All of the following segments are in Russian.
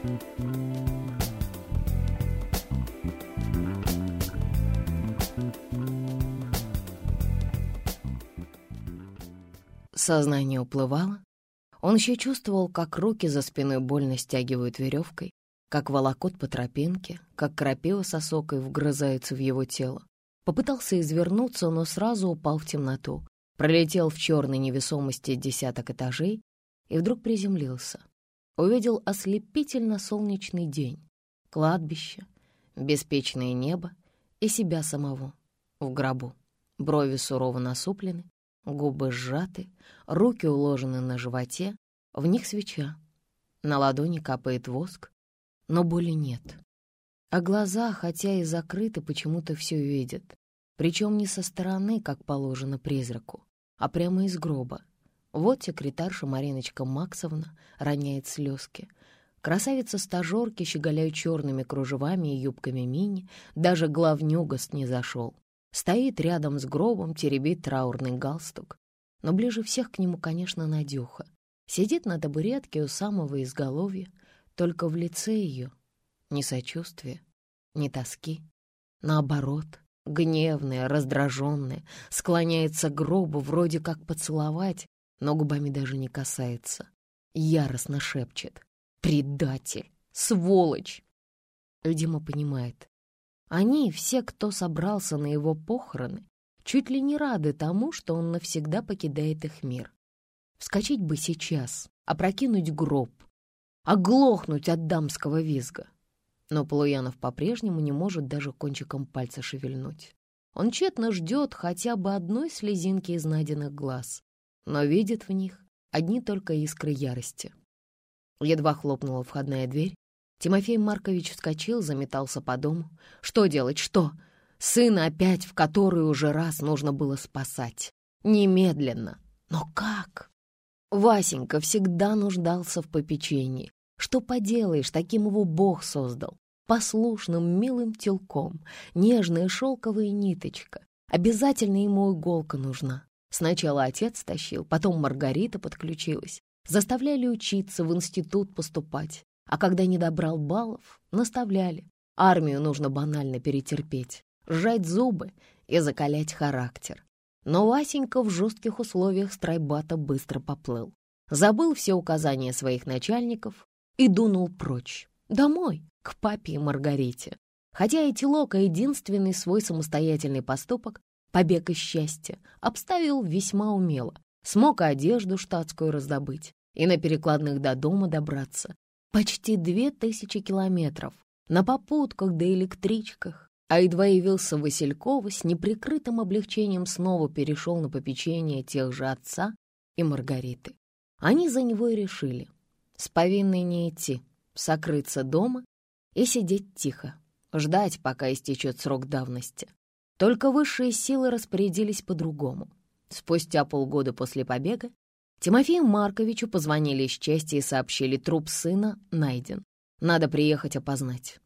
Сознание уплывало. Он еще чувствовал, как руки за спиной больно стягивают веревкой, как волокут по тропинке, как крапива с осокой вгрызается в его тело. Попытался извернуться, но сразу упал в темноту, пролетел в черной невесомости десяток этажей и вдруг приземлился. Увидел ослепительно-солнечный день, кладбище, беспечное небо и себя самого в гробу. Брови сурово насуплены, губы сжаты, руки уложены на животе, в них свеча. На ладони капает воск, но боли нет. А глаза, хотя и закрыты, почему-то все видят. Причем не со стороны, как положено призраку, а прямо из гроба. Вот секретарша Мариночка Максовна роняет слезки. Красавицы-стажерки щеголяют черными кружевами и юбками мини, даже главнюга снизошел. Стоит рядом с гробом, теребит траурный галстук. Но ближе всех к нему, конечно, Надюха. Сидит на табуретке у самого изголовья, только в лице ее ни сочувствия, ни тоски. Наоборот, гневная, раздраженная, склоняется к гробу, вроде как поцеловать, но губами даже не касается. Яростно шепчет: «Предатель! Сволочь!» Дима понимает. Они, все, кто собрался на его похороны, чуть ли не рады тому, что он навсегда покидает их мир. Вскочить бы сейчас, опрокинуть гроб, оглохнуть от дамского визга. Но Полуянов по-прежнему не может даже кончиком пальца шевельнуть. Он тщетно ждет хотя бы одной слезинки из Надиных глаз, но видит в них одни только искры ярости. Едва хлопнула входная дверь, Тимофей Маркович вскочил, заметался по дому. Что делать, что? Сына опять в который уже раз нужно было спасать. Немедленно. Но как? Васенька всегда нуждался в попечении. Что поделаешь, таким его Бог создал. Послушным, милым телком, нежная шелковая ниточка. Обязательно ему иголка нужна. Сначала отец тащил, потом Маргарита подключилась. Заставляли учиться, в институт поступать. А когда не добрал баллов, наставляли. Армию нужно банально перетерпеть, сжать зубы и закалять характер. Но Васенька в жестких условиях страйбата быстро поплыл. Забыл все указания своих начальников и дунул прочь. Домой, к папе и Маргарите. Хотя и Телока единственный свой самостоятельный поступок, побег из счастья, обставил весьма умело. Смог одежду штатскую раздобыть и на перекладных до дома добраться. Почти 2000 километров на попутках да электричках, а едва явился Василькова, с неприкрытым облегчением снова перешел на попечение тех же отца и Маргариты. Они за него и решили с повинной не идти, сокрыться дома и сидеть тихо, ждать, пока истечет срок давности. Только высшие силы распорядились по-другому. Спустя полгода после побега Тимофею Марковичу позвонили из части и сообщили: труп сына найден. Надо приехать опознать.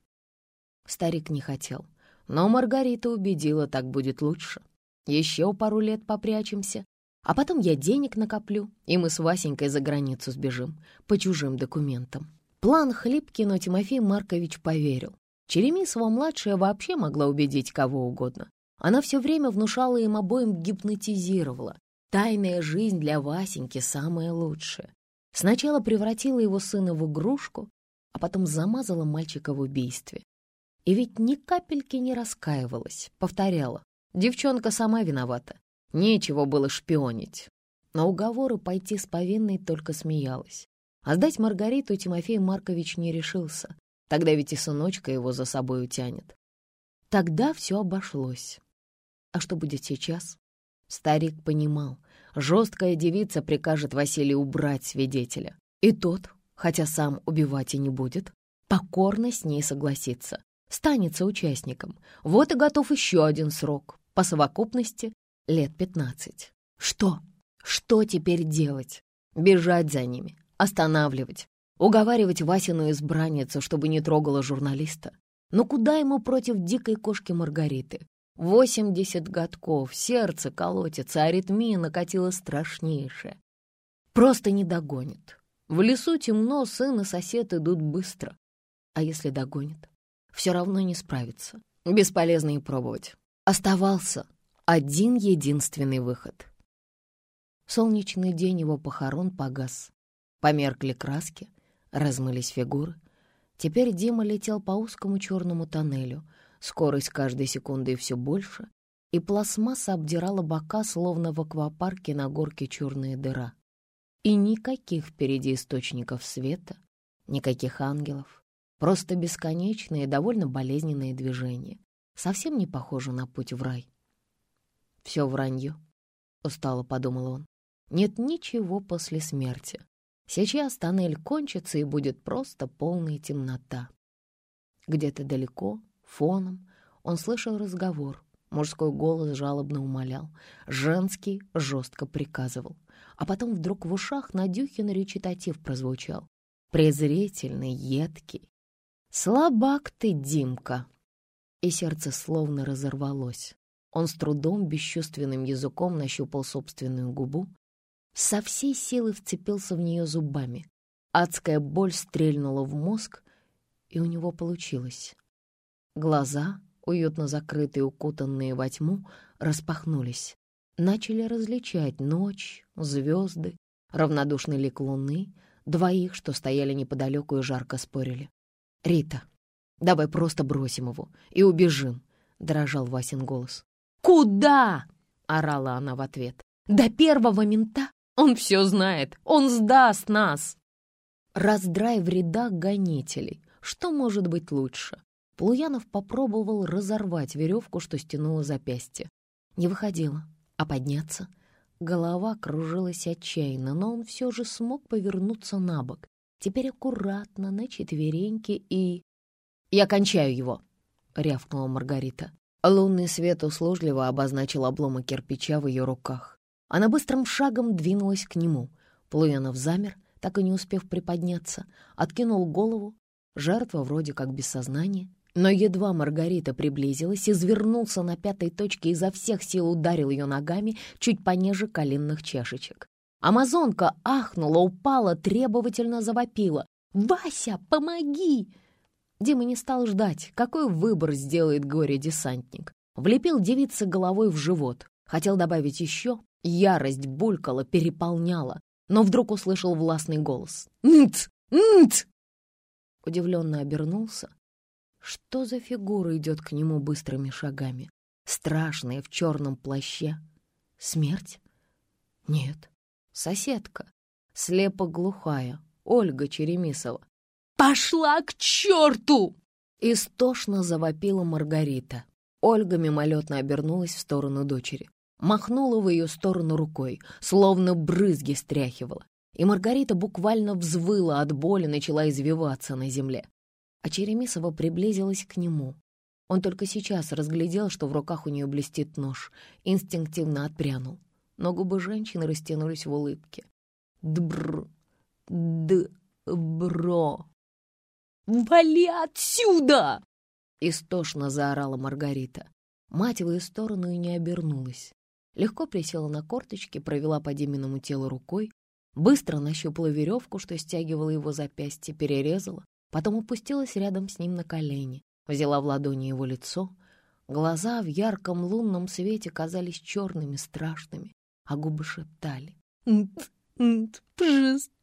Старик не хотел, но Маргарита убедила, так будет лучше. Еще пару лет попрячемся, а потом я денег накоплю, и мы с Васенькой за границу сбежим по чужим документам. План хлипкий, но Тимофей Маркович поверил. Черемисова-младшая вообще могла убедить кого угодно. Она все время внушала им обоим, гипнотизировала. Тайная жизнь для Васеньки самая лучшая. Сначала превратила его сына в игрушку, а потом замазала мальчика в убийстве. И ведь ни капельки не раскаивалась, повторяла: девчонка сама виновата, нечего было шпионить. На уговоры пойти с повинной только смеялась. А сдать Маргариту Тимофей Маркович не решился, тогда ведь и сыночка его за собой утянет. Тогда все обошлось. А что будет сейчас? Старик понимал, жесткая девица прикажет Василию убрать свидетеля. И тот, хотя сам убивать и не будет, покорно с ней согласится, станет соучастником. Вот и готов еще один срок, по совокупности лет 15. Что? Что теперь делать? Бежать за ними, останавливать, уговаривать Васину избранницу, чтобы не трогала журналиста. Но куда ему против дикой кошки Маргариты? 80 годков, сердце колотится, аритмия накатила страшнейшая. Просто не догонит. В лесу темно, сын и сосед идут быстро. А если догонит? Все равно не справится. Бесполезно и пробовать. Оставался один единственный выход. Солнечный день его похорон погас. Померкли краски, размылись фигуры. Теперь Дима летел по узкому черному тоннелю. Скорость каждой секунды все больше, и пластмасса обдирала бока, словно в аквапарке на горке черная дыра. И никаких впереди источников света, никаких ангелов. Просто бесконечные, довольно болезненные движения. Совсем не похоже на путь в рай. «Все вранье», — устало подумал он. «Нет ничего после смерти. Сейчас тоннель кончится, и будет просто полная темнота». Где-то далеко, фоном, он слышал разговор. Мужской голос жалобно умолял, женский жестко приказывал. А потом вдруг в ушах Надюхин речитатив прозвучал. Презрительный, едкий. «Слабак ты, Димка!» И сердце словно разорвалось. Он с трудом, бесчувственным языком нащупал собственную губу, со всей силы вцепился в нее зубами. Адская боль стрельнула в мозг, и у него получилось. Глаза, уютно закрытые, укутанные во тьму, распахнулись. Начали различать ночь, звезды, равнодушный лик луны, двоих, что стояли неподалеку и жарко спорили. «Рита, давай просто бросим его и убежим», — дрожал Васин голос. «Куда?» — орала она в ответ. «До первого мента? Он все знает, он сдаст нас!» Раздрай в рядах гонителей. Что может быть лучше? Полуянов попробовал разорвать веревку, что стянула запястье. Не выходило. А подняться? Голова кружилась отчаянно, но он все же смог повернуться на бок. Теперь аккуратно, на четвереньки и... «Я кончаю его!» — рявкнула Маргарита. Лунный свет услужливо обозначил обломок кирпича в ее руках. Она быстрым шагом двинулась к нему. Полуянов замер, так и не успев приподняться, откинул голову. Жертва вроде как без сознания. Но едва Маргарита приблизилась, извернулся на пятой точке и изо всех сил ударил ее ногами чуть пониже коленных чашечек. Амазонка ахнула, упала, требовательно завопила. «Вася, помоги!» Дима не стал ждать, какой выбор сделает горе-десантник. Влепил девице головой в живот. Хотел добавить еще. Ярость булькала, переполняла. Но вдруг услышал властный голос. «Нт! Нт!» Удивленно обернулся. Что за фигура идет к нему быстрыми шагами? Страшная, в черном плаще. Смерть? Нет. Соседка. Слепо-глухая. Ольга Черемисова. «Пошла к черту!» Истошно завопила Маргарита. Ольга мимолетно обернулась в сторону дочери. Махнула в ее сторону рукой, словно брызги стряхивала. И Маргарита буквально взвыла от боли, начала извиваться на земле. А Черемисова приблизилась к нему. Он только сейчас разглядел, что в руках у нее блестит нож. Инстинктивно отпрянул. Но губы женщины растянулись в улыбке. «Дбр! Дбро!» «Вали отсюда!» — истошно заорала Маргарита. Мать в ее сторону и не обернулась. Легко присела на корточки, провела по Диминому телу рукой, быстро нащупала веревку, что стягивала его запястье, перерезала, потом опустилась рядом с ним на колени, взяла в ладони его лицо. Глаза в ярком лунном свете казались черными, страшными, а губы шептали: «Пожалуйста,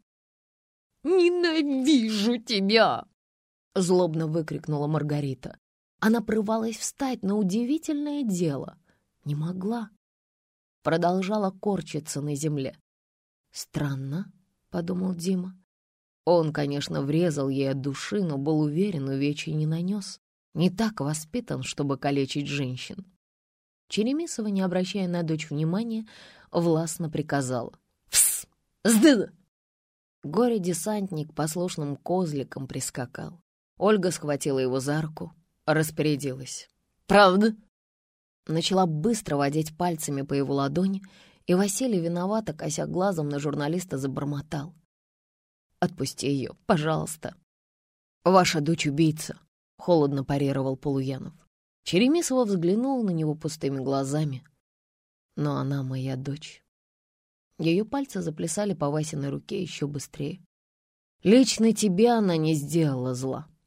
ненавижу тебя!» Злобно выкрикнула Маргарита. Она порывалась встать, но удивительное дело — не могла. Продолжала корчиться на земле. «Странно», — подумал Дима. Он, конечно, врезал ей от души, но был уверен, увечий не нанес. Не так воспитан, чтобы калечить женщин. Черемисова, не обращая на дочь внимания, властно приказала: «Пс! Сдыда!» Горе-десантник послушным козликом прискакал. Ольга схватила его за руку, распорядилась: «Правда?» Начала быстро водить пальцами по его ладони, и Василий, виновато кося глазом на журналиста, забормотал: «Отпусти ее, пожалуйста». «Ваша дочь убийца», — холодно парировал Полуянов. Черемисова взглянула на него пустыми глазами. «Но она моя дочь». Ее пальцы заплясали по Васиной руке еще быстрее. «Лично тебе она не сделала зла.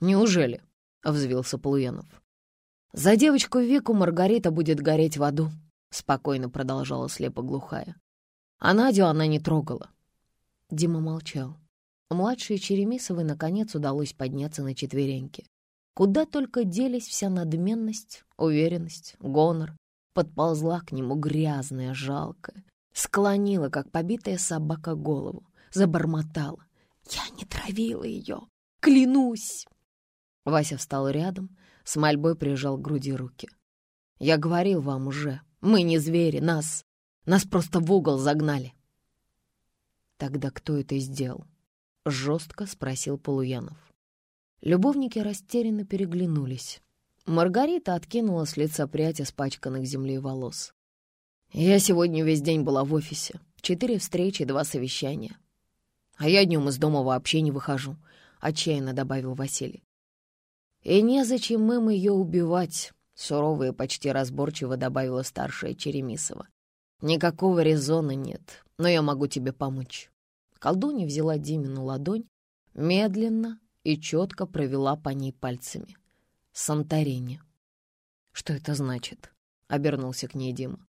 «Неужели?» — взвился Полуянов. «За девочку Вику Маргарита будет гореть в аду», — спокойно продолжала слепоглухая. «А Надю она не трогала». Дима молчал. Младшей Черемисовой наконец удалось подняться на четвереньки. Куда только делись вся надменность, уверенность, гонор. Подползла к нему грязная, жалкая, склонила, как побитая собака, голову, забормотала. «Я не травила ее, клянусь!» Вася встал рядом, с мольбой прижал к груди руки. «Я говорил вам уже, мы не звери, нас просто в угол загнали». «Тогда кто это сделал?» — жестко спросил Полуянов. Любовники растерянно переглянулись. Маргарита откинула с лица прядь испачканных землей волос. «Я сегодня весь день была в офисе. 4 встречи, 2 совещания. А я днем из дома вообще не выхожу», — отчаянно добавил Василий. «И незачем им ее убивать», — сурово и почти разборчиво добавила старшая Черемисова. «Никакого резона нет, но я могу тебе помочь». Колдунья взяла Димину ладонь, медленно и четко провела по ней пальцами. «Санторини». «Что это значит?» — обернулся к ней Дима.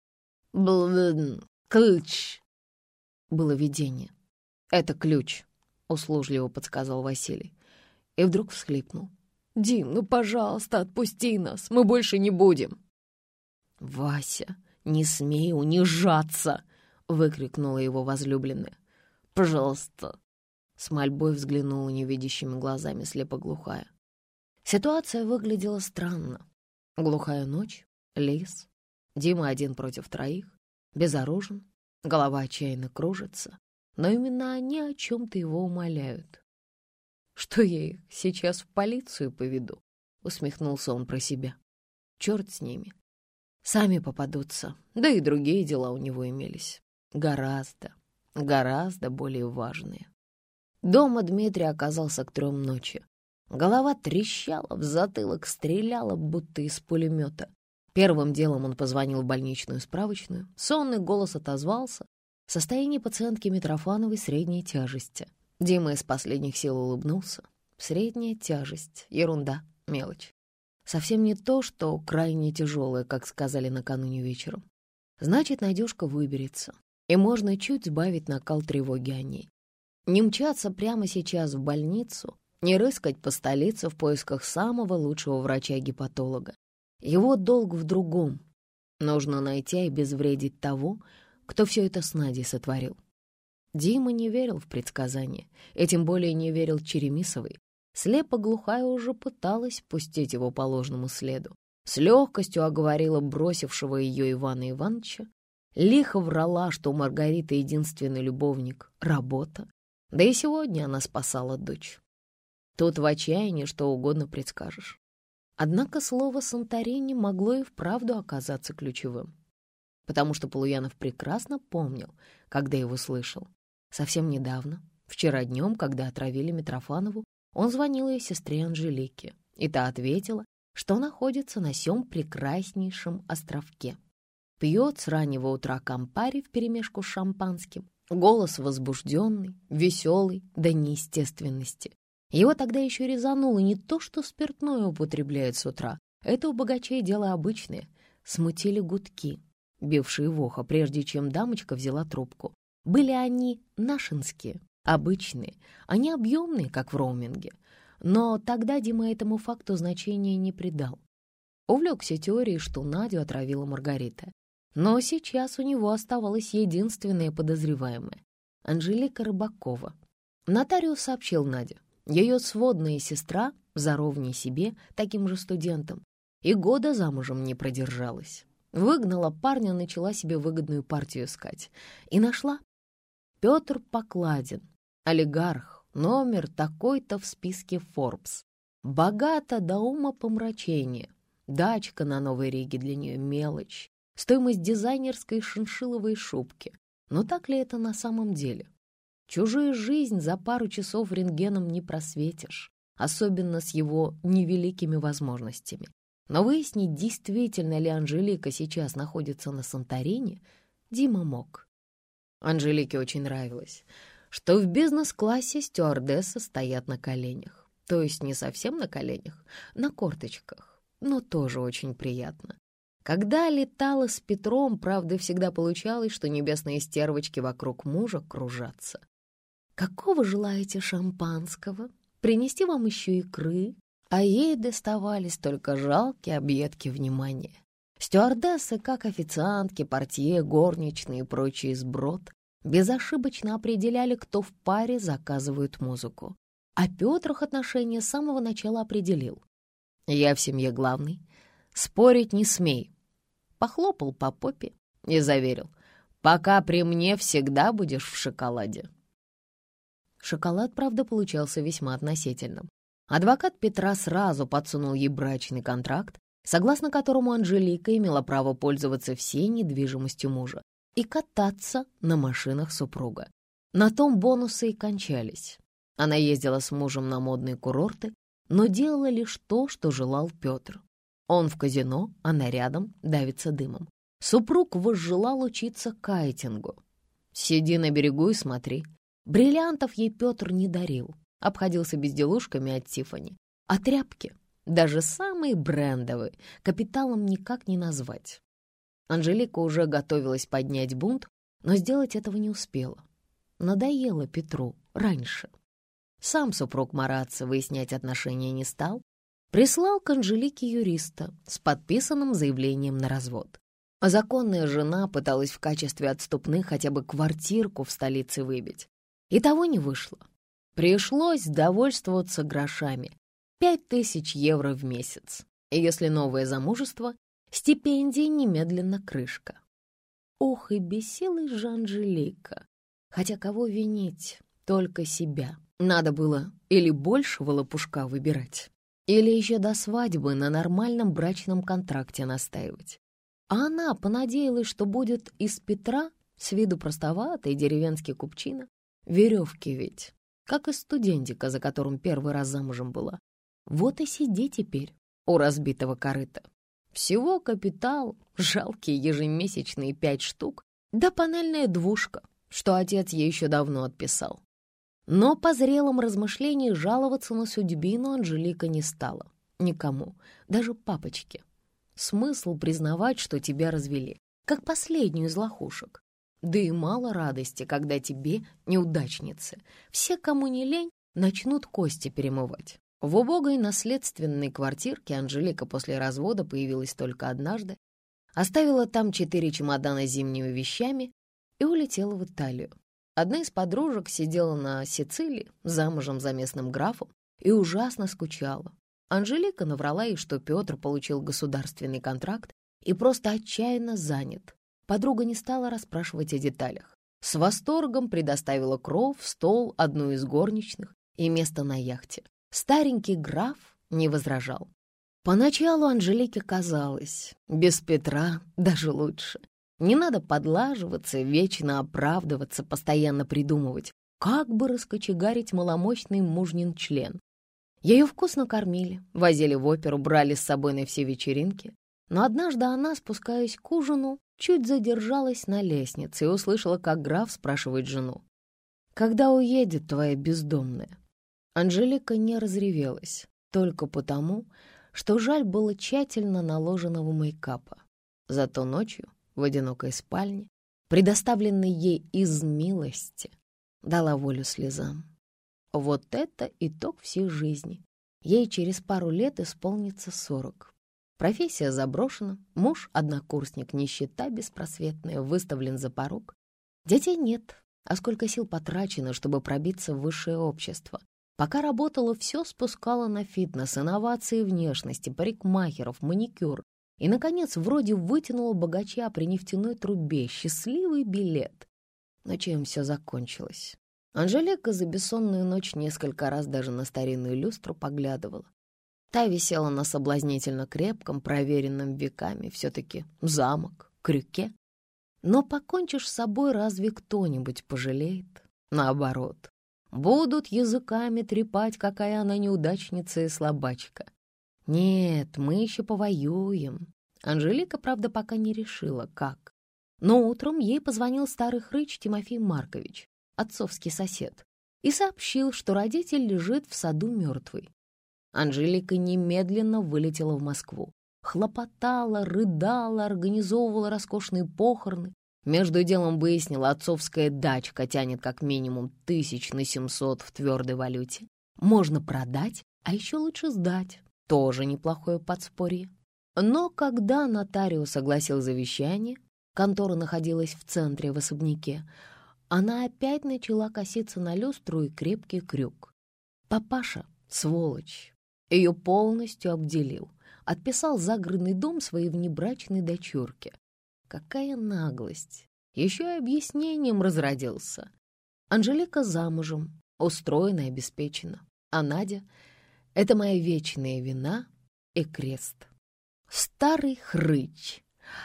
«Ключ». Было видение. «Это ключ», — услужливо подсказал Василий. И вдруг всхлипнул. «Дим, ну, пожалуйста, отпусти нас, мы больше не будем». «Вася, не смей унижаться!» — выкрикнула его возлюбленная. «Пожалуйста!» — с мольбой взглянула невидящими глазами слепоглухая. Ситуация выглядела странно. Глухая ночь, лес, Дима один против 3, безоружен, голова отчаянно кружится, но именно они о чем-то его умоляют. «Что я их сейчас в полицию поведу?» — усмехнулся он про себя. «Черт с ними. Сами попадутся, да и другие дела у него имелись. Гораздо более важные». Дома Дмитрий оказался к 3 ночи. Голова трещала, в затылок стреляла, будто из пулемета. Первым делом он позвонил в больничную справочную. Сонный голос отозвался. Состояние пациентки Митрофановой средней тяжести. Дима из последних сил улыбнулся. Средняя тяжесть, ерунда, мелочь. Совсем не то, что крайне тяжелое, как сказали накануне вечером. Значит, Надюшка выберется, и можно чуть сбавить накал тревоги о ней. Не мчаться прямо сейчас в больницу, не рыскать по столице в поисках самого лучшего врача-гепатолога. Его долг в другом. Нужно найти и обезвредить того, кто все это с Надей сотворил. Дима не верил в предсказания, и тем более не верил Черемисовой. Слепо-глухая уже пыталась пустить его по ложному следу. С легкостью оговорила бросившего ее Ивана Ивановича. Лихо врала, что у Маргариты единственный любовник — работа. Да и сегодня она спасала дочь. Тут в отчаянии что угодно предскажешь. Однако слово «Санторини» могло и вправду оказаться ключевым, потому что Полуянов прекрасно помнил, когда его слышал. Совсем недавно, вчера днем, когда отравили Митрофанову, он звонил ее сестре Анжелике, и та ответила, что находится на сём прекраснейшем островке. Пьет с раннего утра кампари вперемешку с шампанским, голос возбужденный, веселый до неестественности. Его тогда еще резануло не то, что спиртное употребляют с утра. Это у богачей дело обычное. Смутили гудки, бившие в ухо, прежде чем дамочка взяла трубку. Были они нашинские, обычные, а не объемные, как в роуминге. Но тогда Дима этому факту значения не придал. Увлекся теорией, что Надю отравила Маргарита. Но сейчас у него оставалась единственная подозреваемая — Анжелика Рыбакова. Нотариус сообщил Наде. Ее сводная сестра, заровней себе, таким же студентом, и года замужем не продержалась. Выгнала парня, начала себе выгодную партию искать. И нашла. Петр Покладин, олигарх, номер такой-то в списке Forbes. Богата до умопомрачения. Дачка на Новой Риге для нее мелочь. Стоимость дизайнерской шиншилловой шубки. Но так ли это на самом деле? Чужую жизнь за пару часов рентгеном не просветишь, особенно с его невеликими возможностями. Но выяснить, действительно ли Анжелика сейчас находится на Санторини, Дима мог. Анжелике очень нравилось, что в бизнес-классе стюардессы стоят на коленях. То есть не совсем на коленях, на корточках, но тоже очень приятно. Когда летала с Петром, правда, всегда получалось, что небесные стервочки вокруг мужа кружатся. «Какого желаете шампанского? Принести вам еще икры?» А ей доставались только жалкие объедки внимания. Стюардессы, как официантки, портье, горничные и прочий сброд, безошибочно определяли, кто в паре заказывает музыку. А Петр их отношения с самого начала определил. «Я в семье главный, спорить не смей». Похлопал по попе и заверил: «Пока при мне всегда будешь в шоколаде». Шоколад, правда, получался весьма относительным. Адвокат Петра сразу подсунул ей брачный контракт, согласно которому Анжелика имела право пользоваться всей недвижимостью мужа и кататься на машинах супруга. На том бонусы и кончались. Она ездила с мужем на модные курорты, но делала лишь то, что желал Петр. Он в казино, она рядом, давится дымом. Супруг возжелал учиться кайтингу. Сиди на берегу и смотри. Бриллиантов ей Петр не дарил, обходился безделушками от Тиффани. А тряпки, даже самые брендовые, капиталом никак не назвать. Анжелика уже готовилась поднять бунт, но сделать этого не успела. Надоело Петру раньше. Сам супруг мараться, выяснять отношения не стал. Прислал к Анжелике юриста с подписанным заявлением на развод. А законная жена пыталась в качестве отступных хотя бы квартирку в столице выбить. И того не вышло. Пришлось довольствоваться грошами. 5000 евро в месяц. И если новое замужество, стипендии немедленно крышка. Ох, и бесилась же Анжелика. Хотя кого винить? Только себя. Надо было или большего лопушка выбирать, или еще до свадьбы на нормальном брачном контракте настаивать. А она понадеялась, что будет из Петра, с виду простоватый деревенский купчина, веревки ведь, как из студентика, за которым первый раз замужем была. Вот и сиди теперь у разбитого корыта. Всего капитал, жалкие ежемесячные 5 штук, да панельная двушка, что отец ей еще давно отписал. Но по зрелом размышлении жаловаться на судьбину Анжелика не стала. Никому, даже папочке. Смысл признавать, что тебя развели, как последнюю из лохушек. Да и мало радости, когда тебе, неудачницы, все, кому не лень, начнут кости перемывать. В убогой наследственной квартирке Анжелика после развода появилась только однажды, оставила там 4 чемодана с зимними вещами и улетела в Италию. Одна из подружек сидела на Сицилии, замужем за местным графом, и ужасно скучала. Анжелика наврала ей, что Петр получил государственный контракт и просто отчаянно занят. Подруга не стала расспрашивать о деталях. С восторгом предоставила кров, стол, одну из горничных и место на яхте. Старенький граф не возражал. Поначалу Анжелике казалось, без Петра даже лучше. Не надо подлаживаться, вечно оправдываться, постоянно придумывать, как бы раскочегарить маломощный мужнин член. Ее вкусно кормили, возили в оперу, брали с собой на все вечеринки. Но однажды она, спускаясь к ужину, чуть задержалась на лестнице и услышала, как граф спрашивает жену: «Когда уедет твоя бездомная?» Анжелика не разревелась, только потому, что жаль было тщательно наложенного мейкапа. Зато ночью, в одинокой спальне, предоставленной ей из милости, дала волю слезам. Вот это итог всей жизни. Ей через пару лет исполнится 40. Профессия заброшена, муж, однокурсник, нищета беспросветная, выставлен за порог. Детей нет, а сколько сил потрачено, чтобы пробиться в высшее общество. Пока работала, все спускала на фитнес, инновации внешности, парикмахеров, маникюр. И, наконец, вроде вытянула богача при нефтяной трубе, счастливый билет. Но чем все закончилось? Анжелика за бессонную ночь несколько раз даже на старинную люстру поглядывала. Та висела на соблазнительно крепком, проверенном веками, все-таки замок, крюке. Но покончишь с собой, разве кто-нибудь пожалеет? Наоборот, будут языками трепать, какая она неудачница и слабачка. Нет, мы еще повоюем. Анжелика, правда, пока не решила, как. Но утром ей позвонил старый хрыч Тимофей Маркович, отцовский сосед, и сообщил, что родитель лежит в саду мертвый. Анжелика немедленно вылетела в Москву. Хлопотала, рыдала, организовывала роскошные похороны. Между делом выяснила, отцовская дачка тянет как минимум 1700 в твердой валюте. Можно продать, а еще лучше сдать. Тоже неплохое подспорье. Но когда нотариус согласил завещание, контора находилась в центре, в особняке, она опять начала коситься на люстру и крепкий крюк. Папаша, сволочь, ее полностью обделил. Отписал загородный дом своей внебрачной дочурке. Какая наглость! Еще и объяснением разродился. Анжелика замужем, устроена и обеспечена. А Надя — это моя вечная вина и крест. Старый хрыч.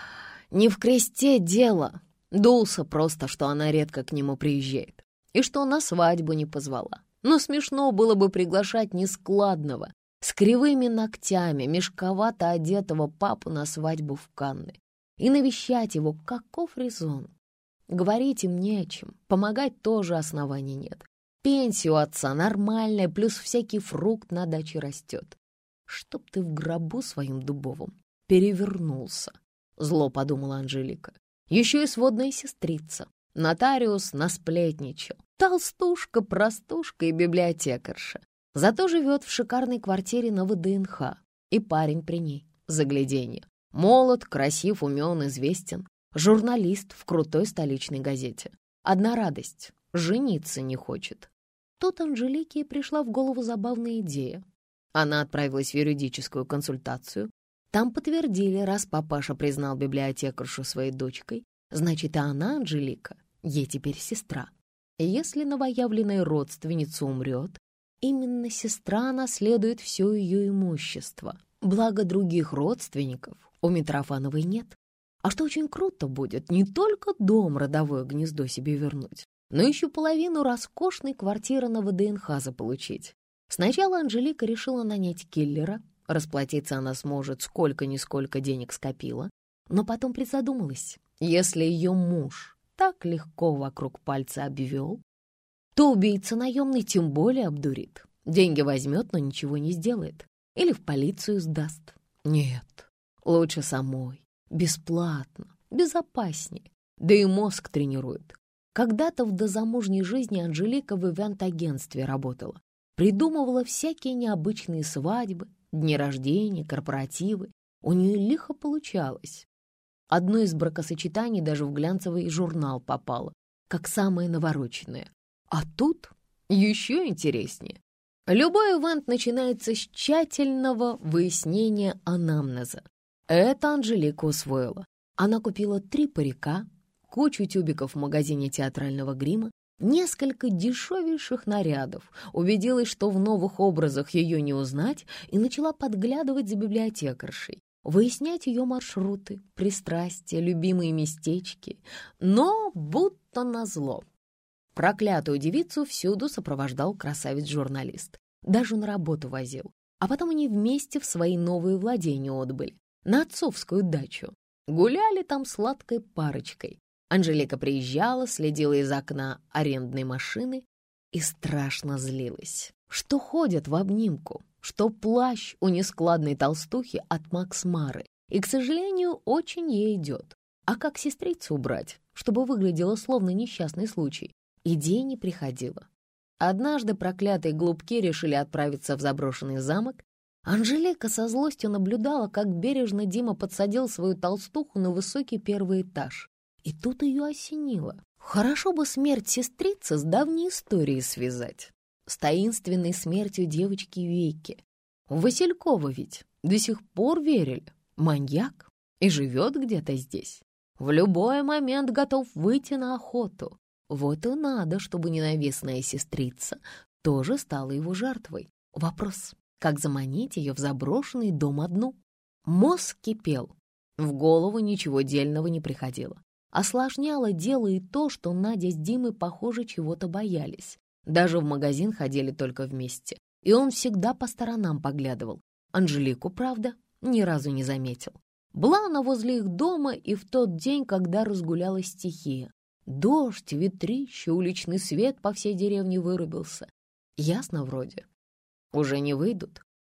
Не в кресте дело. Дулся просто, что она редко к нему приезжает. И что на свадьбу не позвала. Но смешно было бы приглашать нескладного, с кривыми ногтями, мешковато одетого папу на свадьбу в Канны. И навещать его, каков резон? Говорить им не о чем, помогать тоже оснований нет. Пенсия у отца нормальная, плюс всякий фрукт на даче растет. Чтоб ты в гробу своим дубовым перевернулся, зло подумала Анжелика. Еще и сводная сестрица. Нотариус насплетничал. Толстушка, простушка и библиотекарша. Зато живет в шикарной квартире на ВДНХ. И парень при ней, загляденье. Молод, красив, умен, известен. Журналист в крутой столичной газете. Одна радость — жениться не хочет. Тут Анжелике и пришла в голову забавная идея. Она отправилась в юридическую консультацию. Там подтвердили, раз папаша признал библиотекаршу своей дочкой, значит, и она, Анжелика, ей теперь сестра. И если новоявленная родственница умрет, именно сестра наследует все ее имущество. Благо других родственников у Митрофановой нет. А что очень круто будет, не только дом, родовое гнездо себе вернуть, но еще половину роскошной квартиры на ВДНХ заполучить. Сначала Анжелика решила нанять киллера, расплатиться она сможет сколько-нисколько денег скопила, но потом призадумалась, если ее муж так легко вокруг пальца обвел, то убийца наемный тем более обдурит. Деньги возьмет, но ничего не сделает. Или в полицию сдаст. Нет, лучше самой. Бесплатно, безопаснее. Да и мозг тренирует. Когда-то в дозамужней жизни Анжелика в ивент-агентстве работала. Придумывала всякие необычные свадьбы, дни рождения, корпоративы. У нее лихо получалось. Одно из бракосочетаний даже в глянцевый журнал попало, как самое навороченное. А тут еще интереснее. Любой ивент начинается с тщательного выяснения анамнеза. Это Анжелика усвоила. Она купила 3 парика, кучу тюбиков в магазине театрального грима, несколько дешевейших нарядов, убедилась, что в новых образах ее не узнать, и начала подглядывать за библиотекаршей, выяснять ее маршруты, пристрастия, любимые местечки. Но будто назло. Проклятую девицу всюду сопровождал красавец-журналист. Даже на работу возил. А потом они вместе в свои новые владения отбыли. На отцовскую дачу. Гуляли там сладкой парочкой. Анжелика приезжала, следила из окна арендной машины и страшно злилась. Что ходят в обнимку, что плащ у нескладной толстухи от Макс Мары. И, к сожалению, очень ей идет. А как сестрицу убрать, чтобы выглядело словно несчастный случай, идея не приходила. Однажды проклятые глупки решили отправиться в заброшенный замок. Анжелика со злостью наблюдала, как бережно Дима подсадил свою толстуху на высокий 1-й этаж. И тут ее осенило. Хорошо бы смерть сестрицы с давней историей связать. С таинственной смертью девочки Вики. В Василькова ведь до сих пор верили. Маньяк и живет где-то здесь. В любой момент готов выйти на охоту. Вот и надо, чтобы ненавистная сестрица тоже стала его жертвой. Вопрос, как заманить ее в заброшенный дом одну? Мозг кипел. В голову ничего дельного не приходило. Осложняло дело и то, что Надя с Димой, похоже, чего-то боялись. Даже в магазин ходили только вместе. И он всегда по сторонам поглядывал. Анжелику, правда, ни разу не заметил. Была она возле их дома и в тот день, когда разгулялась стихия. Дождь, ветрище, уличный свет по всей деревне вырубился. Ясно вроде. Уже не выйдут.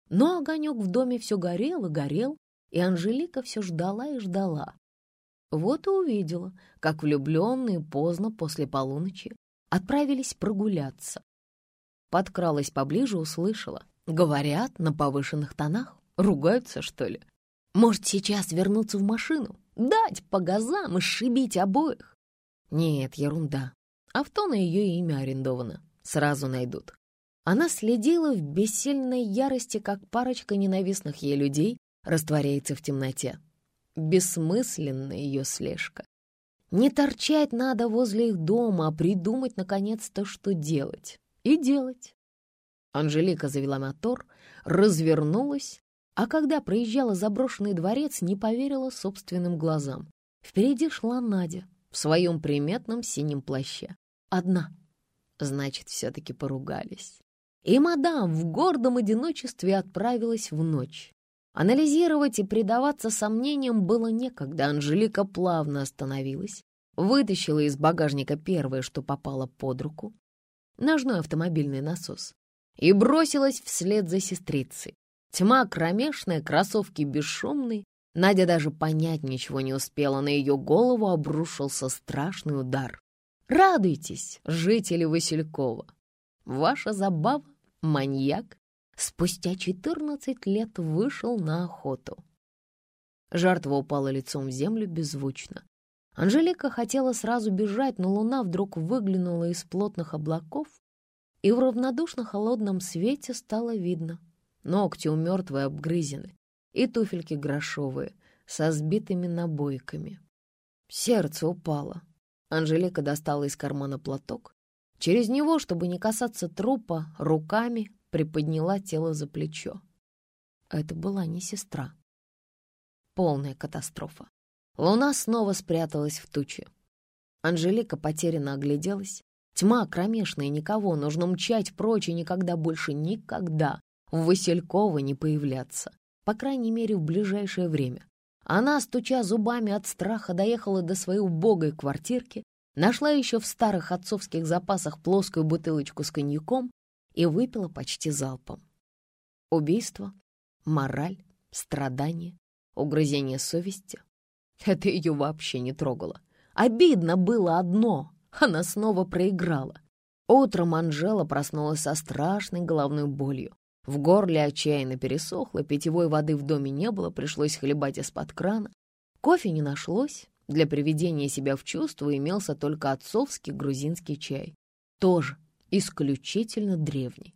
Но огонек в доме все горел и горел, и Анжелика все ждала и ждала. Вот и увидела, как влюбленные поздно после полуночи отправились прогуляться. Подкралась поближе, услышала. Говорят на повышенных тонах. Ругаются, что ли? Может, сейчас вернуться в машину, дать по газам и сшибить обоих? Нет, ерунда. Авто на ее имя арендовано. Сразу найдут. Она следила в бессильной ярости, как парочка ненавистных ей людей растворяется в темноте. Бессмысленная ее слежка. Не торчать надо возле их дома, а придумать, наконец-то, что делать. И делать. Анжелика завела мотор, развернулась, а когда проезжала заброшенный дворец, не поверила собственным глазам. Впереди шла Надя в своем приметном синем плаще. Одна. Значит, все-таки поругались. И мадам в гордом одиночестве отправилась в ночь. Анализировать и предаваться сомнениям было некогда. Анжелика плавно остановилась, вытащила из багажника первое, что попало под руку, ножной автомобильный насос, и бросилась вслед за сестрицей. Тьма кромешная, кроссовки бесшумные. Надя даже понять ничего не успела, на ее голову обрушился страшный удар. Радуйтесь, жители Василькова! Ваша забава, маньяк, спустя 14 лет вышел на охоту. Жертва упала лицом в землю беззвучно. Анжелика хотела сразу бежать, но луна вдруг выглянула из плотных облаков, и в равнодушно-холодном свете стало видно. Ногти у мертвой обгрызены, и туфельки грошовые, со сбитыми набойками. Сердце упало. Анжелика достала из кармана платок. Через него, чтобы не касаться трупа, руками приподняла тело за плечо. Это была не сестра. Полная катастрофа. Луна снова спряталась в туче. Анжелика потерянно огляделась. Тьма кромешная, никого, нужно мчать прочь и никогда больше, никогда в Васильково не появляться. По крайней мере, в ближайшее время. Она, стуча зубами от страха, доехала до своей убогой квартирки, нашла еще в старых отцовских запасах плоскую бутылочку с коньяком и выпила почти залпом. Убийство, мораль, страдания, угрызение совести — это ее вообще не трогало. Обидно было одно — она снова проиграла. Утром Анжела проснулась со страшной головной болью. В горле отчаянно пересохло, питьевой воды в доме не было, пришлось хлебать из-под крана. Кофе не нашлось, для приведения себя в чувство имелся только отцовский грузинский чай, тоже исключительно древний.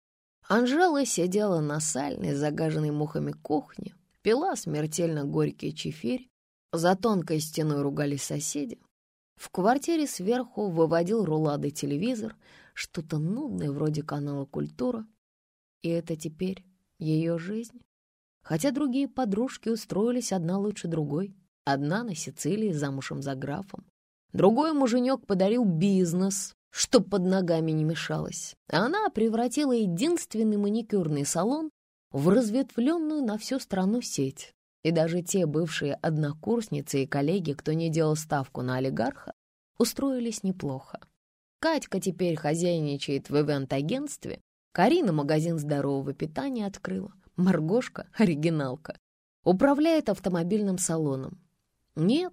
Анжела сидела на сальной, загаженной мухами кухне, пила смертельно горький чефирь, за тонкой стеной ругались соседи. В квартире сверху выводил рулады телевизор, что-то нудное вроде канала «Культура». И это теперь ее жизнь. Хотя другие подружки устроились одна лучше другой. Одна на Сицилии замужем за графом. Другой муженек подарил бизнес, чтоб под ногами не мешалось. А она превратила единственный маникюрный салон в разветвленную на всю страну сеть. И даже те бывшие однокурсницы и коллеги, кто не делал ставку на олигарха, устроились неплохо. Катька теперь хозяйничает в ивент-агентстве, Карина магазин здорового питания открыла, Маргошка, оригиналка, управляет автомобильным салоном. Нет,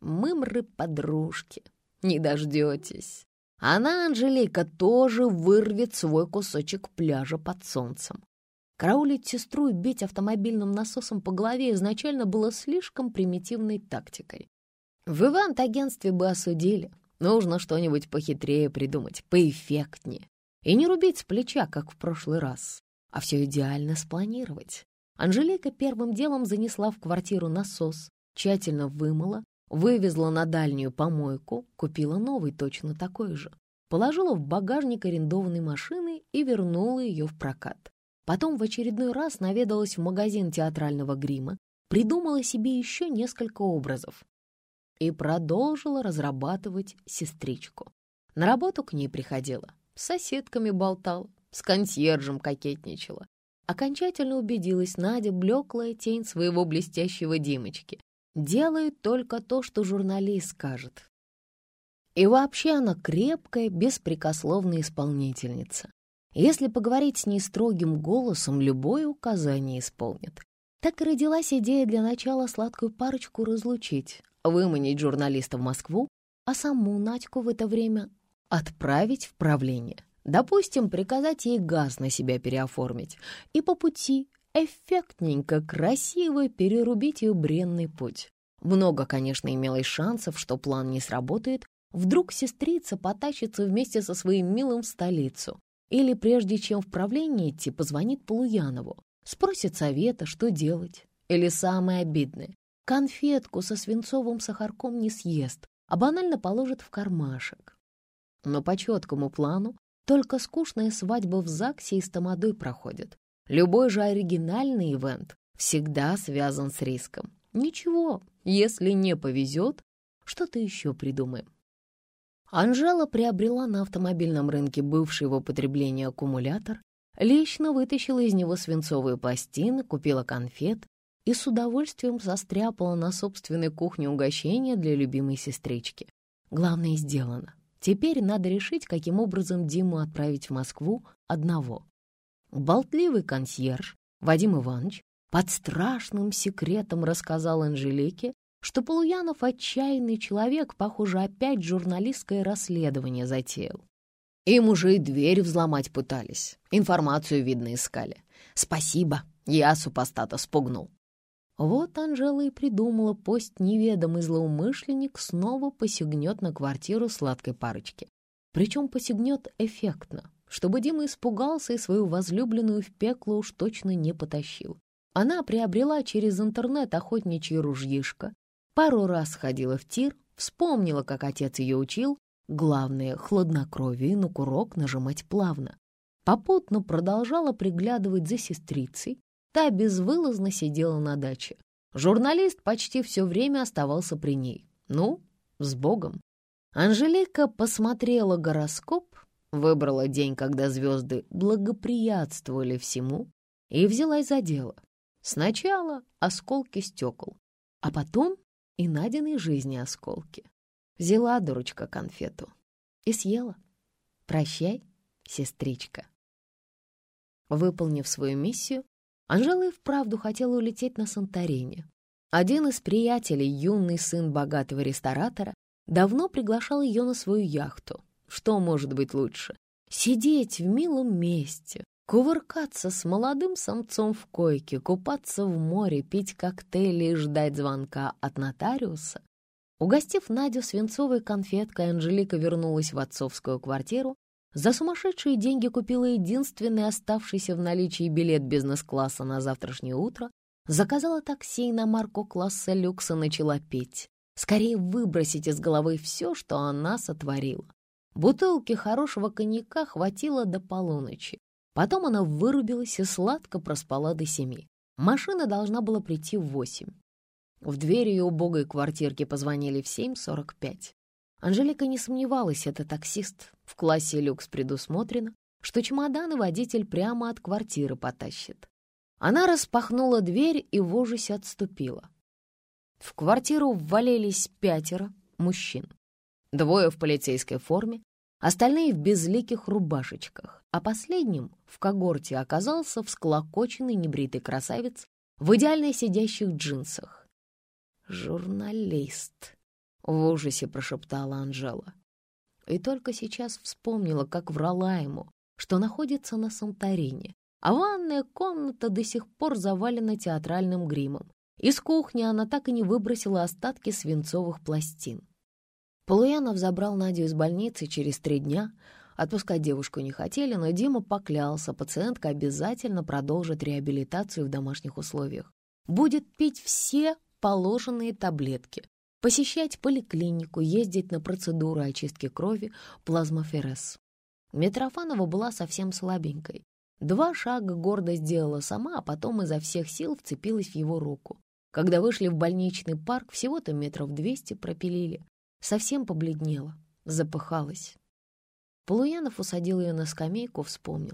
мымры-подружки, не дождетесь. Она, Анжелика, тоже вырвет свой кусочек пляжа под солнцем. Караулить сестру и бить автомобильным насосом по голове изначально было слишком примитивной тактикой. В ивент-агентстве бы осудили. Нужно что-нибудь похитрее придумать, поэффектнее. И не рубить с плеча, как в прошлый раз, а все идеально спланировать. Анжелика первым делом занесла в квартиру насос, тщательно вымыла, вывезла на дальнюю помойку, купила новый точно такой же, положила в багажник арендованной машины и вернула ее в прокат. Потом в очередной раз наведалась в магазин театрального грима, придумала себе еще несколько образов и продолжила разрабатывать сестричку. На работу к ней приходила, с соседками болтала, с консьержем кокетничала. Окончательно убедилась, Надя — блеклая тень своего блестящего Димочки. Делает только то, что журналист скажет. И вообще она крепкая, беспрекословная исполнительница. Если поговорить с ней строгим голосом, любое указание исполнит. Так и родилась идея для начала сладкую парочку разлучить, выманить журналиста в Москву, а саму Надьку в это время отправить в правление. Допустим, приказать ей газ на себя переоформить и по пути эффектненько, красиво перерубить ее бренный путь. Много, конечно, имелось шансов, что план не сработает. Вдруг сестрица потащится вместе со своим милым в столицу. Или прежде чем в правление идти, позвонит Полуянову, спросит совета, что делать. Или самое обидное, конфетку со свинцовым сахарком не съест, а банально положит в кармашек. Но по четкому плану только скучная свадьба в ЗАГСе и с тамадой проходит. Любой же оригинальный ивент всегда связан с риском. Ничего, если не повезет, что-то еще придумаем. Анжела приобрела на автомобильном рынке бывший в употреблении аккумулятор, лично вытащила из него свинцовые пластины, купила конфет и с удовольствием состряпала на собственной кухне угощение для любимой сестрички. Главное сделано. Теперь надо решить, каким образом Диму отправить в Москву одного. Болтливый консьерж Вадим Иванович под страшным секретом рассказал Анжелике, что Полуянов отчаянный человек, похоже, опять журналистское расследование затеял. Им уже и дверь взломать пытались, информацию, видно, искали. Спасибо, я супостата спугнул. Вот Анжела и придумала, пусть неведомый злоумышленник снова посягнет на квартиру сладкой парочки. Причем посягнет эффектно, чтобы Дима испугался и свою возлюбленную в пекло уж точно не потащил. Она приобрела через интернет охотничье ружьишко, пару раз ходила в тир, вспомнила, как отец ее учил, главное — хладнокровие, на курок нажимать плавно. Попутно продолжала приглядывать за сестрицей, та безвылазно сидела на даче. Журналист почти все время оставался при ней. Ну, с Богом. Анжелика посмотрела гороскоп, выбрала день, когда звезды благоприятствовали всему, и взялась за дело. Сначала осколки стекол, а потом и Надиной жизни осколки. Взяла дурочка конфету и съела. Прощай, сестричка. Выполнив свою миссию, Анжела и вправду хотела улететь на Санторини. Один из приятелей, юный сын богатого ресторатора, давно приглашал ее на свою яхту. Что может быть лучше? Сидеть в милом месте, кувыркаться с молодым самцом в койке, купаться в море, пить коктейли и ждать звонка от нотариуса. Угостив Надю свинцовой конфеткой, Анжелика вернулась в отцовскую квартиру. За сумасшедшие деньги купила единственный оставшийся в наличии билет бизнес-класса на завтрашнее утро, заказала такси на марку класса люкс и начала петь. Скорее выбросить из головы все, что она сотворила. Бутылки хорошего коньяка хватило до полуночи. Потом она вырубилась и сладко проспала до 7. Машина должна была прийти в 8. В дверь ее убогой квартирки позвонили в 7:45. Анжелика не сомневалась, это таксист. В классе люкс предусмотрено, что чемоданы водитель прямо от квартиры потащит. Она распахнула дверь и в ужасе отступила. В квартиру ввалились 5 мужчин. 2 в полицейской форме, остальные в безликих рубашечках, а последним в когорте оказался всклокоченный небритый красавец в идеально сидящих джинсах. «Журналист», — в ужасе прошептала Анжела. И только сейчас вспомнила, как врала ему, что находится на Санторини, а ванная комната до сих пор завалена театральным гримом. Из кухни она так и не выбросила остатки свинцовых пластин. Полуянов забрал Надю из больницы через 3 дня. Отпускать девушку не хотели, но Дима поклялся, пациентка обязательно продолжит реабилитацию в домашних условиях. Будет пить все положенные таблетки, посещать поликлинику, ездить на процедуры очистки крови, плазмоферез. Митрофанова была совсем слабенькой. 2 шага гордо сделала сама, а потом изо всех сил вцепилась в его руку. Когда вышли в больничный парк, всего-то метров 200 пропилили. Совсем побледнела, запыхалась. Полуянов усадил ее на скамейку, вспомнил.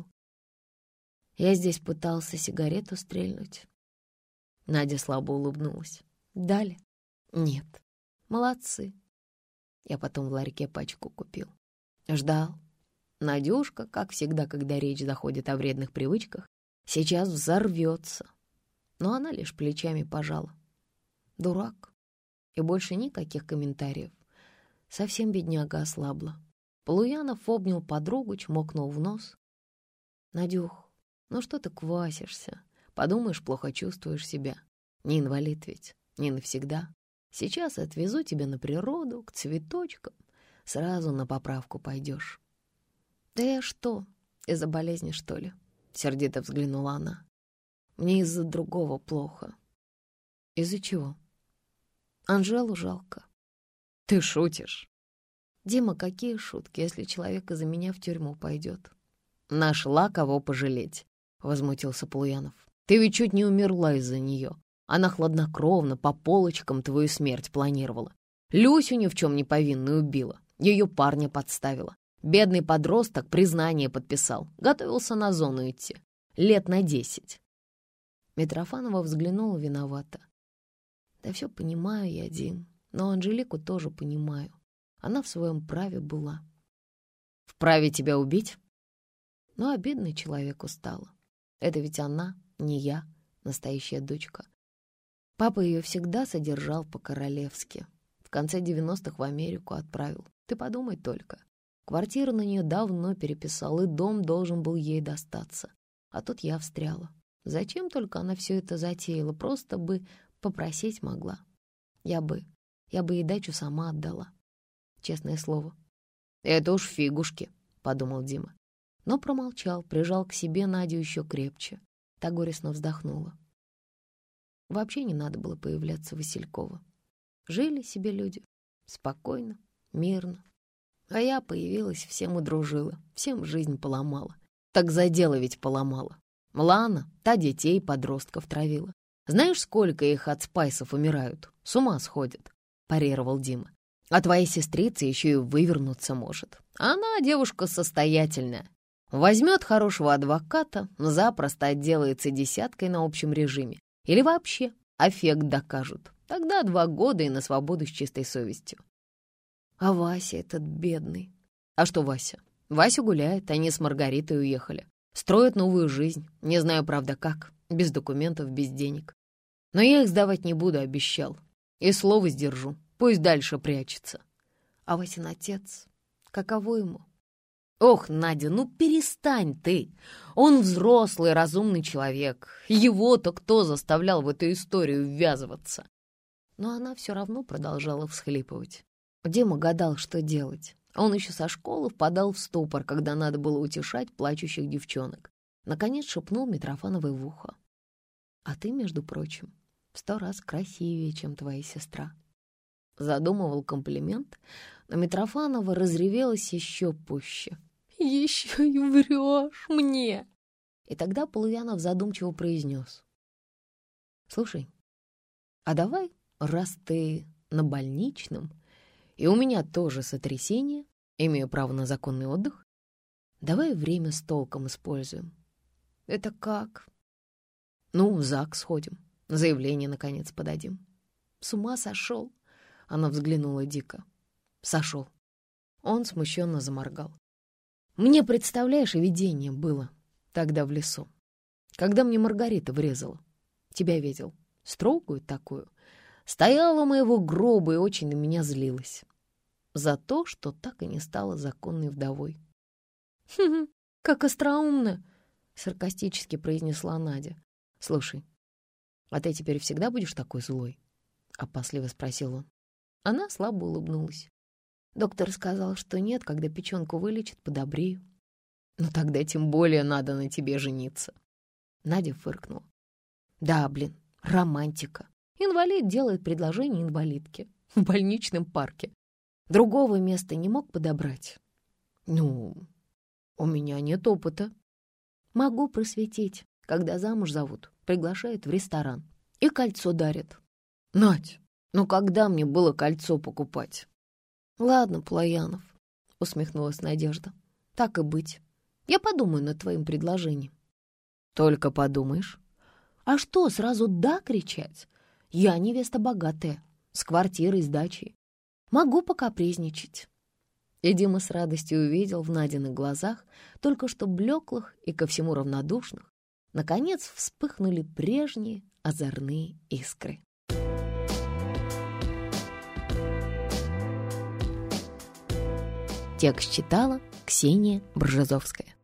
Я здесь пытался сигарету стрельнуть. Надя слабо улыбнулась. Дали? Нет. Молодцы. Я потом в ларьке пачку купил. Ждал. Надюшка, как всегда, когда речь заходит о вредных привычках, сейчас взорвется. Но она лишь плечами пожала. Дурак. И больше никаких комментариев. Совсем бедняга ослабла. Полуянов обнял подругу, чмокнул в нос. «Надюх, ну что ты квасишься? Подумаешь, плохо чувствуешь себя. Не инвалид ведь, не навсегда. Сейчас отвезу тебя на природу, к цветочкам. Сразу на поправку пойдешь». «Да я что, из-за болезни, что ли?» — сердито взглянула она. «Мне из-за другого плохо». «Из-за чего?» «Анжелу жалко». «Ты шутишь?» «Дима, какие шутки, если человек из-за меня в тюрьму пойдет?» «Нашла кого пожалеть», — возмутился Полуянов. «Ты ведь чуть не умерла из-за нее. Она хладнокровно по полочкам твою смерть планировала. Люсю ни в чем не повинную убила, ее парня подставила. Бедный подросток признание подписал, готовился на зону идти. Лет на 10. Митрофанова взглянула виновато. «Да все понимаю я, Дим, но Анжелику тоже понимаю. Она в своем праве была». «Вправе тебя убить?» Но обидно человеку стало. Это ведь она, не я, настоящая дочка. Папа ее всегда содержал по-королевски. В конце 90-х в Америку отправил. Ты подумай только. Квартиру на нее давно переписал, и дом должен был ей достаться. А тут я встряла. Зачем только она все это затеяла? Просто бы попросить могла. Я бы ей дачу сама отдала. Честное слово. «Это уж фигушки», — подумал Дима. Но промолчал, прижал к себе Надю еще крепче. Та горестно вздохнула. Вообще не надо было появляться Василькова. Жили себе люди. Спокойно, мирно. А я появилась, всем удружила, всем жизнь поломала. Так за дело ведь поломала. Лана, та детей, подростков травила. Знаешь, сколько их от спайсов умирают? С ума сходят, парировал Дима. А твоя сестрица еще и вывернуться может. Она девушка состоятельная. Возьмет хорошего адвоката, запросто отделается десяткой на общем режиме. Или вообще аффект докажут. Тогда 2 года и на свободу с чистой совестью. А Вася этот бедный. А что Вася? Вася гуляет, они с Маргаритой уехали. Строят новую жизнь. Не знаю, правда, как. Без документов, без денег. Но я их сдавать не буду, обещал. И слово сдержу. Пусть дальше прячется. А Васин отец, каково ему? Ох, Надя, ну перестань ты. Он взрослый, разумный человек. Его-то кто заставлял в эту историю ввязываться? Но она все равно продолжала всхлипывать. Дима гадал, что делать. Он еще со школы впадал в ступор, когда надо было утешать плачущих девчонок. Наконец шепнул Митрофановой в ухо. «А ты, между прочим, в 100 раз красивее, чем твоя сестра». Задумывал комплимент, но Митрофанова разревелась еще пуще. «Еще и врешь мне!» И тогда Полуянов задумчиво произнес. «Слушай, а давай, раз ты на больничном, и у меня тоже сотрясение, имею право на законный отдых, давай время с толком используем». «Это как?» «Ну, в ЗАГС сходим, заявление, наконец, подадим». «С ума сошел?» Она взглянула дико. «Сошел». Он смущенно заморгал. «Мне, представляешь, видение было тогда в лесу, когда мне Маргарита врезала. Тебя видел, строгую такую. Стояла у моего гроба и очень на меня злилась. За то, что так и не стала законной вдовой». «Хм, как остроумно!» — саркастически произнесла Надя. «Слушай, а ты теперь всегда будешь такой злой?» — опасливо спросил он. Она слабо улыбнулась. «Доктор сказал, что нет, когда печенку вылечат, подобрею». «Ну тогда тем более надо на тебе жениться». Надя фыркнула. «Да, блин, романтика. Инвалид делает предложение инвалидке в больничном парке. Другого места не мог подобрать?» «Ну, у меня нет опыта». «Могу просветить, когда замуж зовут, приглашают в ресторан и кольцо дарят». «Надь, ну когда мне было кольцо покупать?» «Ладно, Полуянов», — усмехнулась Надежда. «Так и быть. Я подумаю над твоим предложением». «Только подумаешь?» «А что, сразу «да» кричать? Я невеста богатая, с квартирой, с дачей. Могу покапризничать». И Дима с радостью увидел в Надиных глазах, только что блеклых и ко всему равнодушных, наконец вспыхнули прежние озорные искры. Текст читала Ксения Бржезовская.